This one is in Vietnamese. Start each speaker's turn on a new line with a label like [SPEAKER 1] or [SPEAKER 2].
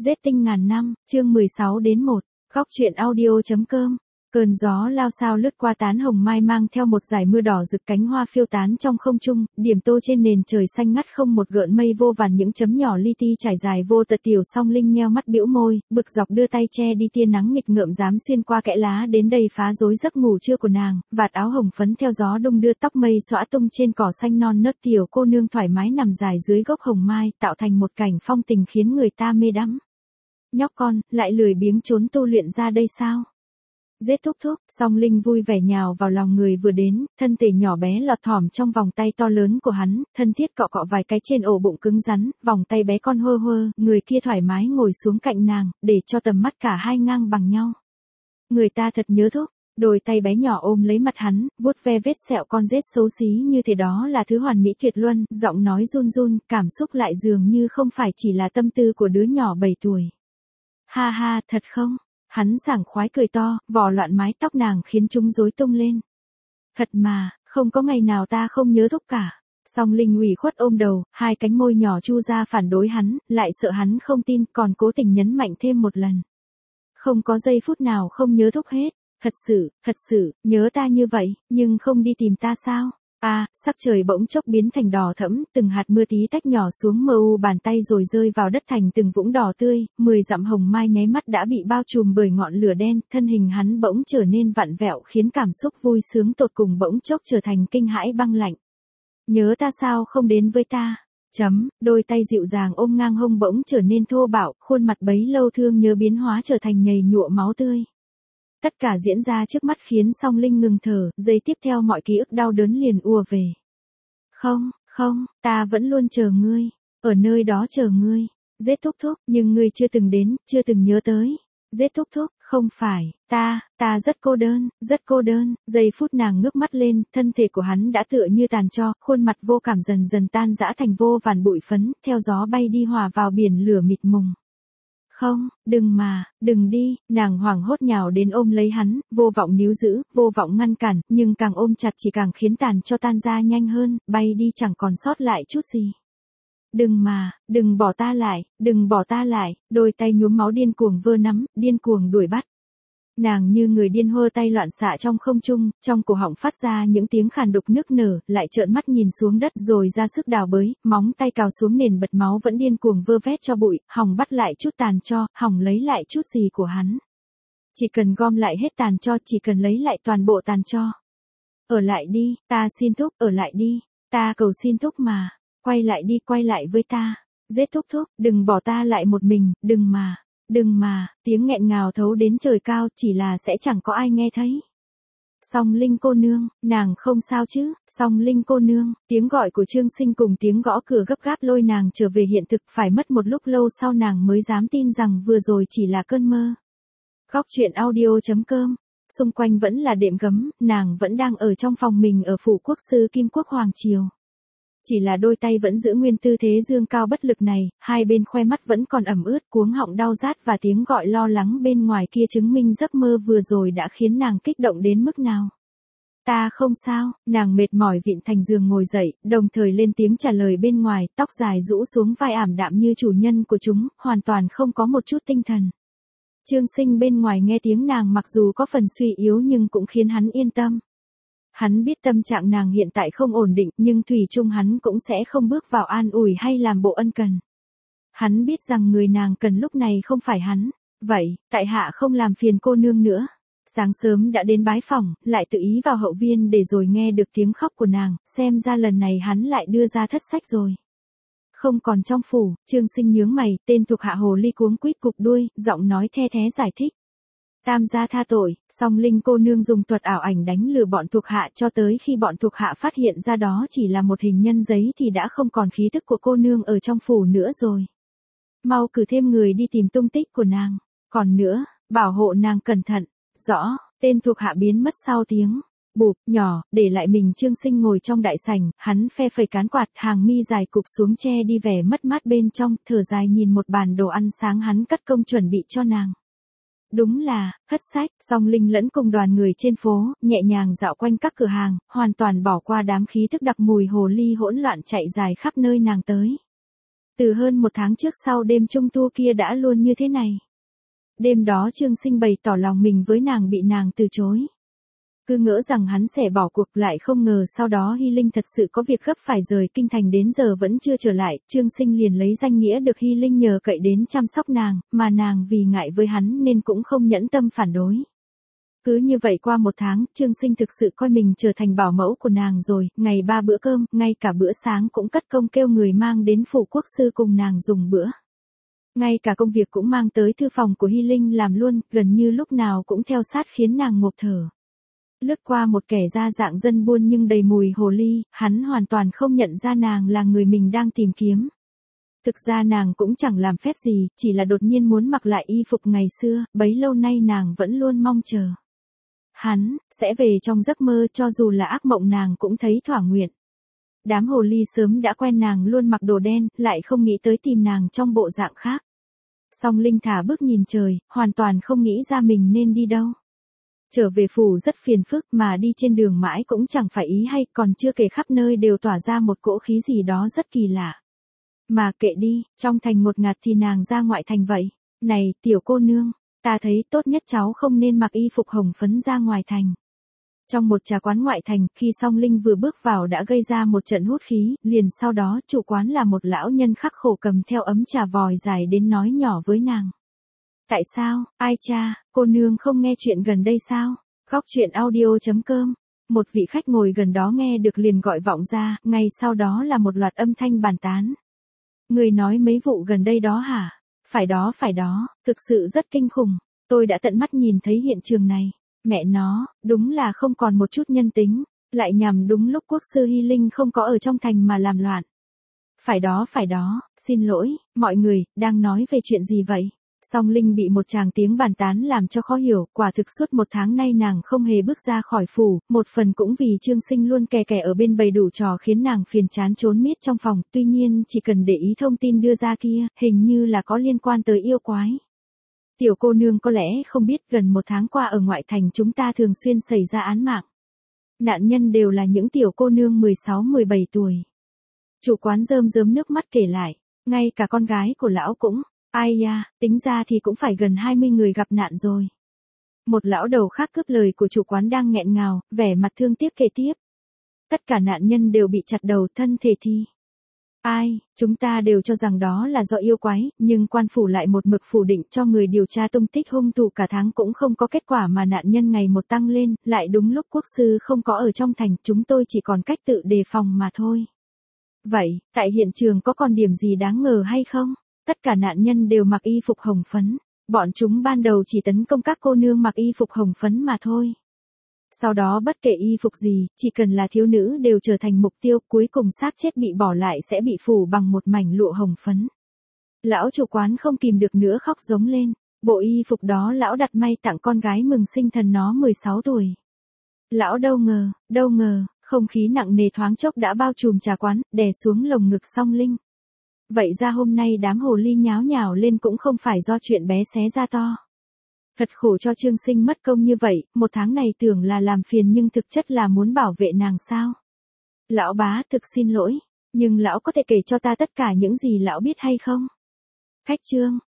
[SPEAKER 1] Giết tinh ngàn năm, chương 16 đến 1, góc truyện audio.com. Cơn gió lao sao lướt qua tán hồng mai mang theo một dải mưa đỏ rực cánh hoa phiêu tán trong không trung, điểm tô trên nền trời xanh ngắt không một gợn mây vô vàn những chấm nhỏ li ti trải dài vô tận. Tiểu Song Linh nheo mắt bĩu môi, bực dọc đưa tay che đi tia nắng nghịch ngợm dám xuyên qua kẽ lá đến đây phá rối giấc ngủ trưa của nàng, vạt áo hồng phấn theo gió đung đưa, tóc mây xõa tung trên cỏ xanh non nớt. Tiểu cô nương thoải mái nằm dài dưới gốc hồng mai, tạo thành một cảnh phong tình khiến người ta mê đắm. Nhóc con, lại lười biếng trốn tu luyện ra đây sao? Giết thúc thúc. Song Linh vui vẻ nhào vào lòng người vừa đến, thân thể nhỏ bé lọt thỏm trong vòng tay to lớn của hắn, thân thiết cọ cọ vài cái trên ổ bụng cứng rắn, vòng tay bé con hơ hơ, người kia thoải mái ngồi xuống cạnh nàng, để cho tầm mắt cả hai ngang bằng nhau. Người ta thật nhớ thúc. Đôi tay bé nhỏ ôm lấy mặt hắn, vuốt ve vết sẹo con rết xấu xí như thế đó là thứ hoàn mỹ tuyệt luân, giọng nói run run, cảm xúc lại dường như không phải chỉ là tâm tư của đứa nhỏ 7 tuổi. Ha ha, thật không? Hắn sảng khoái cười to, vò loạn mái tóc nàng khiến chúng rối tung lên. Thật mà, không có ngày nào ta không nhớ thúc cả. Song Linh ủy khuất ôm đầu, hai cánh môi nhỏ chu ra phản đối hắn, lại sợ hắn không tin, còn cố tình nhấn mạnh thêm một lần. Không có giây phút nào không nhớ thúc hết. Thật sự, nhớ ta như vậy, nhưng không đi tìm ta sao? Sắc trời bỗng chốc biến thành đỏ thẫm, từng hạt mưa tí tách nhỏ xuống mờ u bàn tay rồi rơi vào đất thành từng vũng đỏ tươi, 10 dặm hồng mai nháy mắt đã bị bao trùm bởi ngọn lửa đen, thân hình hắn bỗng trở nên vặn vẹo khiến cảm xúc vui sướng tột cùng bỗng chốc trở thành kinh hãi băng lạnh. Nhớ ta sao không đến với ta? Đôi tay dịu dàng ôm ngang hông bỗng trở nên thô bạo, khuôn mặt bấy lâu thương nhớ biến hóa trở thành nhầy nhụa máu tươi. Tất cả diễn ra trước mắt khiến Song Linh ngừng thở, giây tiếp theo mọi ký ức đau đớn liền ùa về. Không, ta vẫn luôn chờ ngươi, ở nơi đó chờ ngươi. Giết thúc thúc, nhưng ngươi chưa từng đến, chưa từng nhớ tới. Giết thúc thúc, không phải, ta rất cô đơn. Giây phút nàng ngước mắt lên, thân thể của hắn đã tựa như tàn tro, khuôn mặt vô cảm dần dần tan rã thành vô vàn bụi phấn, theo gió bay đi hòa vào biển lửa mịt mùng. Không, đừng đi, nàng hoảng hốt nhào đến ôm lấy hắn, vô vọng níu giữ, vô vọng ngăn cản, nhưng càng ôm chặt chỉ càng khiến tàn cho tan ra nhanh hơn, bay đi chẳng còn sót lại chút gì. Đừng bỏ ta lại, đôi tay nhuốm máu điên cuồng vơ nắm, điên cuồng đuổi bắt. Nàng như người điên hơ tay loạn xạ trong không trung, trong cổ họng phát ra những tiếng khàn đục nức nở, lại trợn mắt nhìn xuống đất rồi ra sức đào bới, móng tay cào xuống nền bật máu vẫn điên cuồng vơ vét cho bụi, hòng bắt lại chút tàn tro, hòng lấy lại chút gì của hắn. Chỉ cần gom lại hết tàn tro, chỉ cần lấy lại toàn bộ tàn tro. Ở lại đi, ta xin thúc, ở lại đi, ta cầu xin thúc mà, quay lại với ta. Giết thúc thúc, đừng bỏ ta lại một mình, đừng mà, tiếng nghẹn ngào thấu đến trời cao, chỉ là sẽ chẳng có ai nghe thấy. Song Linh cô nương, nàng không sao chứ? Song Linh cô nương, tiếng gọi của Trương Sinh cùng tiếng gõ cửa gấp gáp lôi nàng trở về hiện thực, phải mất một lúc lâu sau nàng mới dám tin rằng vừa rồi chỉ là cơn mơ. Góc truyện audio.com. Xung quanh vẫn là đệm gấm, nàng vẫn đang ở trong phòng mình ở phủ quốc sư Kim Quốc Hoàng Triều. Chỉ là đôi tay vẫn giữ nguyên tư thế dương cao bất lực này, hai bên khoe mắt vẫn còn ẩm ướt, cuống họng đau rát và tiếng gọi lo lắng bên ngoài kia chứng minh giấc mơ vừa rồi đã khiến nàng kích động đến mức nào. Ta không sao, nàng mệt mỏi vịn thành giường ngồi dậy, đồng thời lên tiếng trả lời bên ngoài, tóc dài rũ xuống vai ảm đạm như chủ nhân của chúng, hoàn toàn không có một chút tinh thần. Trương Sinh bên ngoài nghe tiếng nàng mặc dù có phần suy yếu nhưng cũng khiến hắn yên tâm. Hắn biết tâm trạng nàng hiện tại không ổn định, nhưng thủy chung hắn cũng sẽ không bước vào an ủi hay làm bộ ân cần. Hắn biết rằng người nàng cần lúc này không phải hắn. Vậy, tại hạ không làm phiền cô nương nữa. Sáng sớm đã đến bái phỏng, lại tự ý vào hậu viên để rồi nghe được tiếng khóc của nàng, xem ra lần này hắn lại đưa ra thất sách rồi. Không còn trong phủ, Trương Sinh nhướng mày, tên thuộc hạ hồ ly cuống quýt cụp đuôi, giọng nói the thé giải thích. Tam gia tha tội, Song Linh cô nương dùng thuật ảo ảnh đánh lừa bọn thuộc hạ cho tới khi bọn thuộc hạ phát hiện ra đó chỉ là một hình nhân giấy thì đã không còn khí tức của cô nương ở trong phủ nữa rồi. Mau cử thêm người đi tìm tung tích của nàng, còn nữa, bảo hộ nàng cẩn thận. Rõ, tên thuộc hạ biến mất sau tiếng bụp nhỏ, để lại mình Trương Sinh ngồi trong đại sảnh, hắn phe phẩy cán quạt, hàng mi dài cụp xuống che đi vẻ mất mát bên trong, thở dài nhìn một bàn đồ ăn sáng hắn cất công chuẩn bị cho nàng. Đúng là, thất sách. Song Linh lẫn cùng đoàn người trên phố, nhẹ nhàng dạo quanh các cửa hàng, hoàn toàn bỏ qua đám khí thức đặc mùi hồ ly hỗn loạn chạy dài khắp nơi nàng tới. Từ hơn một tháng trước sau đêm trung thu kia đã luôn như thế này. Đêm đó Trương Sinh bày tỏ lòng mình với nàng bị nàng từ chối. Cứ ngỡ rằng hắn sẽ bỏ cuộc, lại không ngờ sau đó Hy Linh thật sự có việc gấp phải rời kinh thành, đến giờ vẫn chưa trở lại. Trương Sinh liền lấy danh nghĩa được Hy Linh nhờ cậy đến chăm sóc nàng, mà nàng vì ngại với hắn nên cũng không nhẫn tâm phản đối. Cứ như vậy qua một tháng, Trương Sinh thực sự coi mình trở thành bảo mẫu của nàng rồi, ngày 3 bữa cơm, ngay cả bữa sáng cũng cất công kêu người mang đến phủ quốc sư cùng nàng dùng bữa. Ngay cả công việc cũng mang tới thư phòng của Hy Linh làm luôn, gần như lúc nào cũng theo sát khiến nàng ngộp thở. Lướt qua một kẻ ra dạng dân buôn nhưng đầy mùi hồ ly, hắn hoàn toàn không nhận ra nàng là người mình đang tìm kiếm. Thực ra nàng cũng chẳng làm phép gì, chỉ là đột nhiên muốn mặc lại y phục ngày xưa, bấy lâu nay nàng vẫn luôn mong chờ. Hắn sẽ về trong giấc mơ, cho dù là ác mộng nàng cũng thấy thỏa nguyện. Đám hồ ly sớm đã quen nàng luôn mặc đồ đen, lại không nghĩ tới tìm nàng trong bộ dạng khác. Song Linh thả bước nhìn trời, hoàn toàn không nghĩ ra mình nên đi đâu. Trở về phủ rất phiền phức, mà đi trên đường mãi cũng chẳng phải ý hay, còn chưa kể khắp nơi đều tỏa ra một cỗ khí gì đó rất kỳ lạ. Mà kệ đi, trong thành ngột ngạt thì nàng ra ngoại thành vậy. Này, tiểu cô nương, ta thấy tốt nhất cháu không nên mặc y phục hồng phấn ra ngoài thành. Trong một trà quán ngoại thành, khi Song Linh vừa bước vào đã gây ra một trận hút khí, liền sau đó chủ quán là một lão nhân khắc khổ cầm theo ấm trà vòi dài đến nói nhỏ với nàng. Tại sao, ai cha, cô nương không nghe chuyện gần đây sao? Góc truyện audio.com. Một vị khách ngồi gần đó nghe được liền gọi vọng ra, ngay sau đó là một loạt âm thanh bàn tán. Người nói mấy vụ gần đây đó hả? Phải đó, thực sự rất kinh khủng. Tôi đã tận mắt nhìn thấy hiện trường này. Mẹ nó, đúng là không còn một chút nhân tính. Lại nhằm đúng lúc quốc sư Hy Linh không có ở trong thành mà làm loạn. Phải đó, xin lỗi, mọi người, đang nói về chuyện gì vậy? Song Linh bị một tràng tiếng bàn tán làm cho khó hiểu, quả thực suốt một tháng nay nàng không hề bước ra khỏi phủ, một phần cũng vì Trương Sinh luôn kè kè ở bên bày đủ trò khiến nàng phiền chán trốn miết trong phòng, tuy nhiên chỉ cần để ý thông tin đưa ra kia, hình như là có liên quan tới yêu quái. Tiểu cô nương có lẽ không biết gần một tháng qua ở ngoại thành chúng ta thường xuyên xảy ra án mạng. Nạn nhân đều là những tiểu cô nương 16-17 tuổi. Chủ quán rơm rớm nước mắt kể lại, ngay cả con gái của lão cũng. Ai da, tính ra thì cũng phải gần 20 người gặp nạn rồi. Một lão đầu khác cướp lời của chủ quán đang nghẹn ngào, vẻ mặt thương tiếc kể tiếp. Tất cả nạn nhân đều bị chặt đầu, thân thể thì. Chúng ta đều cho rằng đó là do yêu quái, nhưng quan phủ lại một mực phủ định cho người điều tra tung tích hung thủ cả tháng cũng không có kết quả, mà nạn nhân ngày một tăng lên, lại đúng lúc quốc sư không có ở trong thành, chúng tôi chỉ còn cách tự đề phòng mà thôi. Vậy, tại hiện trường có còn điểm gì đáng ngờ hay không? Tất cả nạn nhân đều mặc y phục hồng phấn. Bọn chúng ban đầu chỉ tấn công các cô nương mặc y phục hồng phấn mà thôi. Sau đó bất kể y phục gì, chỉ cần là thiếu nữ đều trở thành mục tiêu, cuối cùng xác chết bị bỏ lại sẽ bị phủ bằng một mảnh lụa hồng phấn. Lão chủ quán không kìm được nữa khóc giống lên. Bộ y phục đó lão đặt may tặng con gái mừng sinh thần nó 16 tuổi. Lão đâu ngờ, không khí nặng nề thoáng chốc đã bao trùm trà quán, đè xuống lồng ngực Song Linh. Vậy ra hôm nay đám hồ ly nháo nhào lên cũng không phải do chuyện bé xé ra to. Thật khổ cho Trương Sinh mất công như vậy, một tháng này tưởng là làm phiền nhưng thực chất là muốn bảo vệ nàng sao. Lão bá thực xin lỗi, nhưng lão có thể kể cho ta tất cả những gì lão biết hay không? Khách Trương,